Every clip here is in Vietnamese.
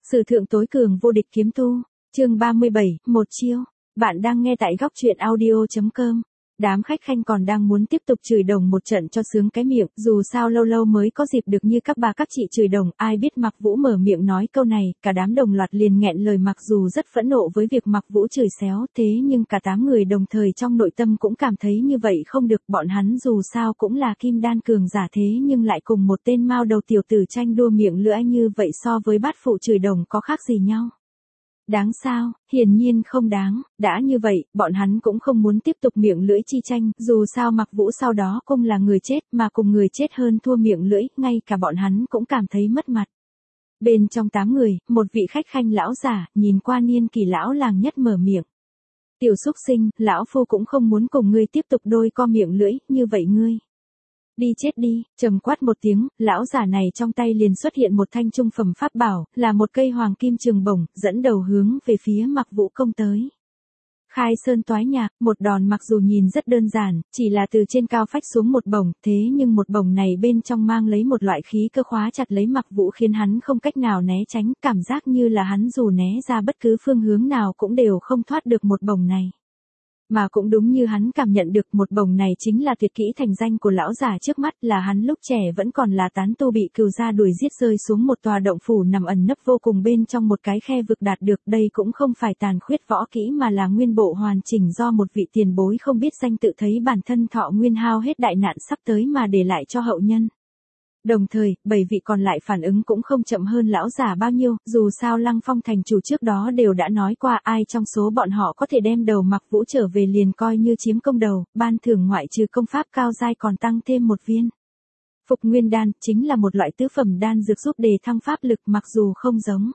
Sử thượng tối cường vô địch kiếm tu, chương 37, một chiêu. Bạn đang nghe tại góc truyện audio.com. Đám khách khanh còn đang muốn tiếp tục chửi đồng một trận cho sướng cái miệng, dù sao lâu lâu mới có dịp được như các bà các chị chửi đồng, ai biết Mạc Vũ mở miệng nói câu này, cả đám đồng loạt liền nghẹn lời, mặc dù rất phẫn nộ với việc Mạc Vũ chửi xéo, thế nhưng cả 8 người đồng thời trong nội tâm cũng cảm thấy như vậy không được, bọn hắn dù sao cũng là kim đan cường giả thế nhưng lại cùng một tên mao đầu tiểu tử tranh đua miệng lưỡi như vậy, so với bát phụ chửi đồng có khác gì nhau. Đáng sao, hiển nhiên không đáng, đã như vậy, bọn hắn cũng không muốn tiếp tục miệng lưỡi chi tranh, dù sao Mạc Vũ sau đó cũng là người chết, mà cùng người chết hơn thua miệng lưỡi, ngay cả bọn hắn cũng cảm thấy mất mặt. Bên trong 8 người, một vị khách khanh lão giả, nhìn qua niên kỳ lão làng nhất mở miệng. Tiểu xúc sinh, lão phu cũng không muốn cùng ngươi tiếp tục đôi co miệng lưỡi, như vậy ngươi đi chết đi, trầm quát một tiếng, lão giả này trong tay liền xuất hiện một thanh trung phẩm pháp bảo, là một cây hoàng kim trường bổng, dẫn đầu hướng về phía Mạc Vũ công tới. Khai sơn toái nhạc, một đòn mặc dù nhìn rất đơn giản, chỉ là từ trên cao phách xuống một bổng, thế nhưng một bổng này bên trong mang lấy một loại khí cơ khóa chặt lấy Mạc Vũ, khiến hắn không cách nào né tránh, cảm giác như là hắn dù né ra bất cứ phương hướng nào cũng đều không thoát được một bổng này. Mà cũng đúng như hắn cảm nhận được, một bổng này chính là tuyệt kỹ thành danh của lão giả trước mắt, là hắn lúc trẻ vẫn còn là tán tu bị cừu gia đuổi giết rơi xuống một tòa động phủ nằm ẩn nấp vô cùng bên trong một cái khe vực đạt được. Đây cũng không phải tàn khuyết võ kỹ mà là nguyên bộ hoàn chỉnh do một vị tiền bối không biết danh tự thấy bản thân thọ nguyên hao hết đại nạn sắp tới mà để lại cho hậu nhân. Đồng thời, 7 vị còn lại phản ứng cũng không chậm hơn lão giả bao nhiêu, dù sao Lăng Phong thành chủ trước đó đều đã nói qua, ai trong số bọn họ có thể đem đầu Mạc Vũ trở về liền coi như chiếm công đầu, ban thưởng ngoại trừ công pháp cao giai còn tăng thêm một viên Phục Nguyên đan, chính là một loại tứ phẩm đan dược giúp đề thăng pháp lực, mặc dù không giống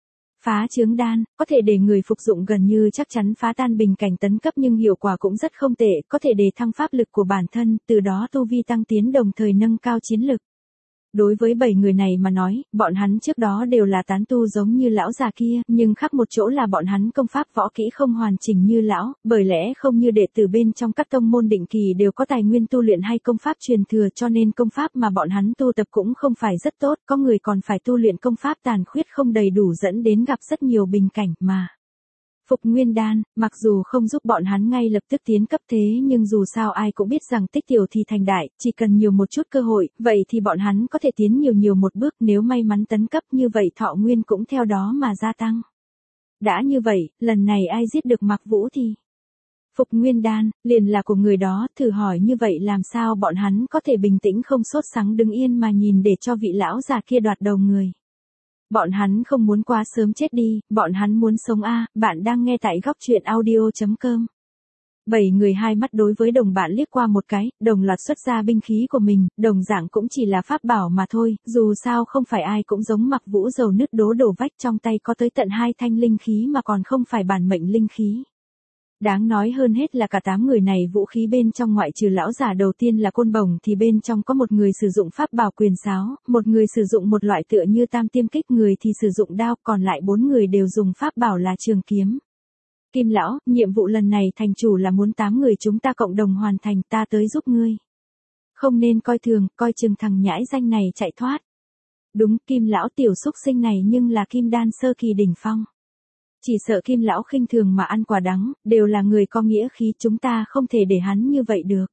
Phá Chướng đan, có thể để người phục dụng gần như chắc chắn phá tan bình cảnh tấn cấp, nhưng hiệu quả cũng rất không tệ, có thể đề thăng pháp lực của bản thân, từ đó tu vi tăng tiến đồng thời nâng cao chiến lực. Đối với 7 người này mà nói, bọn hắn trước đó đều là tán tu giống như lão già kia, nhưng khác một chỗ là bọn hắn công pháp võ kỹ không hoàn chỉnh như lão, bởi lẽ không như đệ tử bên trong các tông môn định kỳ đều có tài nguyên tu luyện hay công pháp truyền thừa, cho nên công pháp mà bọn hắn tu tập cũng không phải rất tốt, có người còn phải tu luyện công pháp tàn khuyết không đầy đủ dẫn đến gặp rất nhiều bình cảnh mà. Phục Nguyên đan, mặc dù không giúp bọn hắn ngay lập tức tiến cấp thế nhưng dù sao ai cũng biết rằng tích tiểu thì thành đại, chỉ cần nhiều một chút cơ hội, vậy thì bọn hắn có thể tiến nhiều một bước, nếu may mắn tấn cấp như vậy thọ nguyên cũng theo đó mà gia tăng. Đã như vậy, lần này ai giết được Mạc Vũ thì Phục Nguyên đan, liền là của người đó, thử hỏi như vậy làm sao bọn hắn có thể bình tĩnh không sốt sắng đứng yên mà nhìn để cho vị lão già kia đoạt đầu người. Bọn hắn không muốn quá sớm chết đi, bọn hắn muốn sống a. Bạn đang nghe tại góc truyện audio.com. 7 người hai mắt đối với đồng bạn liếc qua một cái, đồng loạt xuất ra binh khí của mình, đồng dạng cũng chỉ là pháp bảo mà thôi, dù sao không phải ai cũng giống Mạc Vũ dầu nứt đổ vách, trong tay có tới tận 2 thanh linh khí mà còn không phải bản mệnh linh khí. Đáng nói hơn hết là cả 8 người này vũ khí bên trong ngoại trừ lão giả đầu tiên là côn bổng thì bên trong có một người sử dụng pháp bảo quyền sáo, một người sử dụng một loại tựa như tam tiêm kích, người thì sử dụng đao, còn lại 4 người đều dùng pháp bảo là trường kiếm. Kim lão, nhiệm vụ lần này thành chủ là muốn 8 người chúng ta cộng đồng hoàn thành, ta tới giúp ngươi. Không nên coi thường, coi chừng thằng nhãi danh này chạy thoát. Đúng, Kim lão tiểu xúc sinh này nhưng là kim đan sơ kỳ đỉnh phong. Chỉ sợ Kim lão khinh thường mà ăn quả đắng, đều là người có nghĩa khí, chúng ta không thể để hắn như vậy được.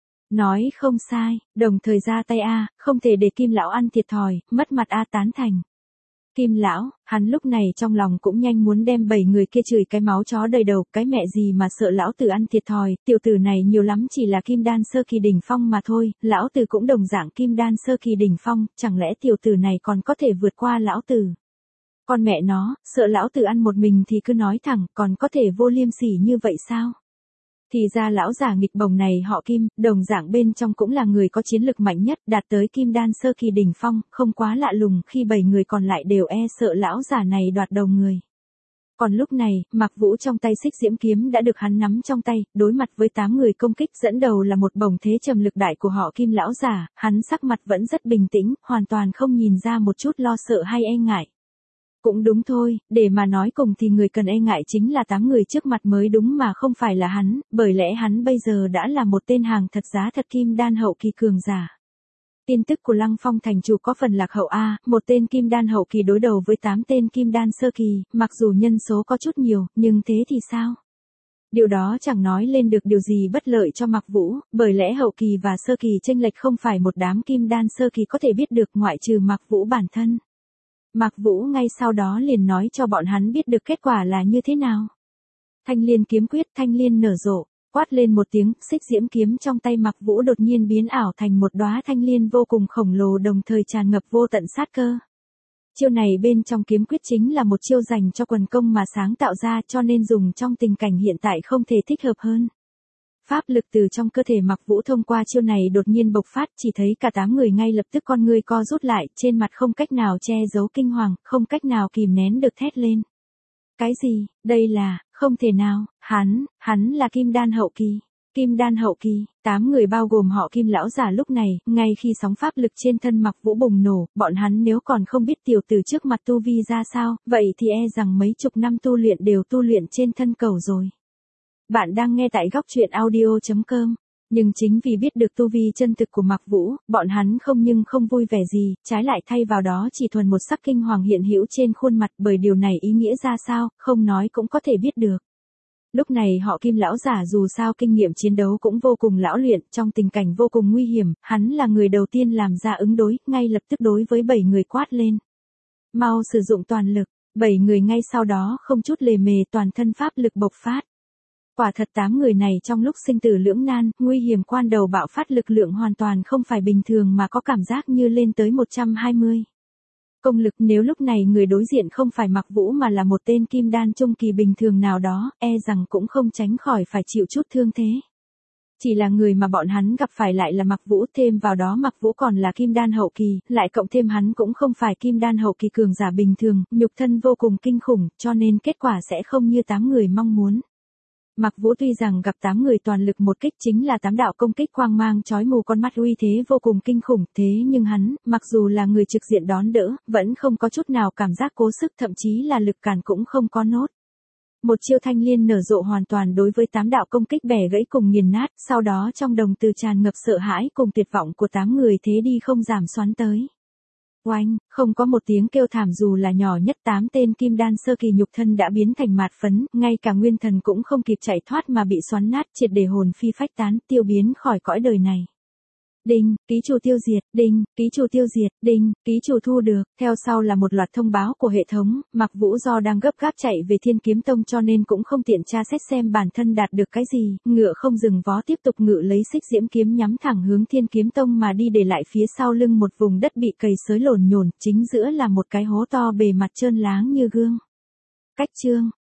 Nói không sai, đồng thời ra tay a, không thể để Kim lão ăn thiệt thòi, mất mặt a, tán thành. Kim lão, hắn lúc này trong lòng cũng nhanh muốn đem 7 người kia chửi cái máu chó đầy đầu, cái mẹ gì mà sợ lão tử ăn thiệt thòi, tiểu tử này nhiều lắm chỉ là kim đan sơ kỳ đỉnh phong mà thôi, lão tử cũng đồng dạng kim đan sơ kỳ đỉnh phong, chẳng lẽ tiểu tử này còn có thể vượt qua lão tử? Con mẹ nó, sợ lão tử ăn một mình thì cứ nói thẳng, còn có thể vô liêm sỉ như vậy sao? Thì ra lão giả nghịch bồng này họ Kim, đồng dạng bên trong cũng là người có chiến lực mạnh nhất, đạt tới kim đan sơ kỳ đỉnh phong, không quá lạ lùng khi 7 người còn lại đều e sợ lão giả này đoạt đầu người. Còn lúc này, Mạc Vũ trong tay xích diễm kiếm đã được hắn nắm trong tay, đối mặt với 8 người công kích, dẫn đầu là một bổng thế trầm lực đại của họ Kim lão giả, hắn sắc mặt vẫn rất bình tĩnh, hoàn toàn không nhìn ra một chút lo sợ hay e ngại. Cũng đúng thôi, để mà nói cùng thì người cần e ngại chính là 8 người trước mặt mới đúng mà không phải là hắn, bởi lẽ hắn bây giờ đã là một tên hàng thật giá thật kim đan hậu kỳ cường giả. Tin tức của Lăng Phong thành chủ có phần lạc hậu a, một tên kim đan hậu kỳ đối đầu với 8 tên kim đan sơ kỳ, mặc dù nhân số có chút nhiều, nhưng thế thì sao? Điều đó chẳng nói lên được điều gì bất lợi cho Mạc Vũ, bởi lẽ hậu kỳ và sơ kỳ chênh lệch không phải một đám kim đan sơ kỳ có thể biết được ngoại trừ Mạc Vũ bản thân. Mạc Vũ ngay sau đó liền nói cho bọn hắn biết được kết quả là như thế nào. Thanh liên kiếm quyết, thanh liên nở rộ, quát lên một tiếng, xích diễm kiếm trong tay Mạc Vũ đột nhiên biến ảo thành một đóa thanh liên vô cùng khổng lồ đồng thời tràn ngập vô tận sát cơ. Chiêu này bên trong kiếm quyết chính là một chiêu dành cho quần công mà sáng tạo ra cho nên dùng trong tình cảnh hiện tại không thể thích hợp hơn. Pháp lực từ trong cơ thể Mạc Vũ thông qua chiêu này đột nhiên bộc phát, chỉ thấy cả 8 người ngay lập tức con ngươi co rút lại, trên mặt không cách nào che giấu kinh hoàng, không cách nào kìm nén được thét lên. Cái gì, đây là, không thể nào, hắn là kim đan hậu kỳ. Kim đan hậu kỳ, 8 người bao gồm họ Kim lão giả lúc này, ngay khi sóng pháp lực trên thân Mạc Vũ bùng nổ, bọn hắn nếu còn không biết tiểu tử trước mặt tu vi ra sao, vậy thì e rằng mấy chục năm tu luyện đều tu luyện trên thân cầu rồi. Bạn đang nghe tại góc truyện audio.com. Nhưng chính vì biết được tu vi chân thực của Mạc Vũ, bọn hắn không vui vẻ gì, trái lại thay vào đó chỉ thuần một sắc kinh hoàng hiện hữu trên khuôn mặt, bởi điều này ý nghĩa ra sao, không nói cũng có thể biết được. Lúc này họ Kim lão giả dù sao kinh nghiệm chiến đấu cũng vô cùng lão luyện, trong tình cảnh vô cùng nguy hiểm, hắn là người đầu tiên làm ra ứng đối, ngay lập tức đối với 7 người quát lên. Mau sử dụng toàn lực, 7 người ngay sau đó không chút lề mề toàn thân pháp lực bộc phát. Quả thật 8 người này trong lúc sinh tử lưỡng nan, nguy hiểm quan đầu bạo phát lực lượng hoàn toàn không phải bình thường mà có cảm giác như lên tới 120. Công lực nếu lúc này người đối diện không phải Mạc Vũ mà là một tên kim đan trung kỳ bình thường nào đó, e rằng cũng không tránh khỏi phải chịu chút thương thế. Chỉ là người mà bọn hắn gặp phải lại là Mạc Vũ, thêm vào đó Mạc Vũ còn là kim đan hậu kỳ, lại cộng thêm hắn cũng không phải kim đan hậu kỳ cường giả bình thường, nhục thân vô cùng kinh khủng, cho nên kết quả sẽ không như 8 người mong muốn. Mạc Vũ tuy rằng gặp 8 người toàn lực một kích chính là 8 đạo công kích quang mang chói mù con mắt uy thế vô cùng kinh khủng, thế nhưng hắn, mặc dù là người trực diện đón đỡ, vẫn không có chút nào cảm giác cố sức, thậm chí là lực cản cũng không có nốt. Một chiêu thanh liên nở rộ hoàn toàn đối với 8 đạo công kích bẻ gãy cùng nghiền nát, sau đó trong đồng từ tràn ngập sợ hãi cùng tuyệt vọng của 8 người thế đi không giảm xoắn tới. Oanh, không có một tiếng kêu thảm dù là nhỏ nhất, 8 tên kim đan sơ kỳ nhục thân đã biến thành mạt phấn, ngay cả nguyên thần cũng không kịp chạy thoát mà bị xoắn nát, triệt để hồn phi phách tán, tiêu biến khỏi cõi đời này. Đinh, ký chủ tiêu diệt, đinh, ký chủ tiêu diệt, đinh, ký chủ thu được. Theo sau là một loạt thông báo của hệ thống, Mạc Vũ do đang gấp gáp chạy về Thiên Kiếm Tông cho nên cũng không tiện tra xét xem bản thân đạt được cái gì, ngựa không dừng vó tiếp tục ngự lấy xích diễm kiếm nhắm thẳng hướng Thiên Kiếm Tông mà đi, để lại phía sau lưng một vùng đất bị cày xới lổn nhổn, chính giữa là một cái hố to bề mặt trơn láng như gương. Cách chương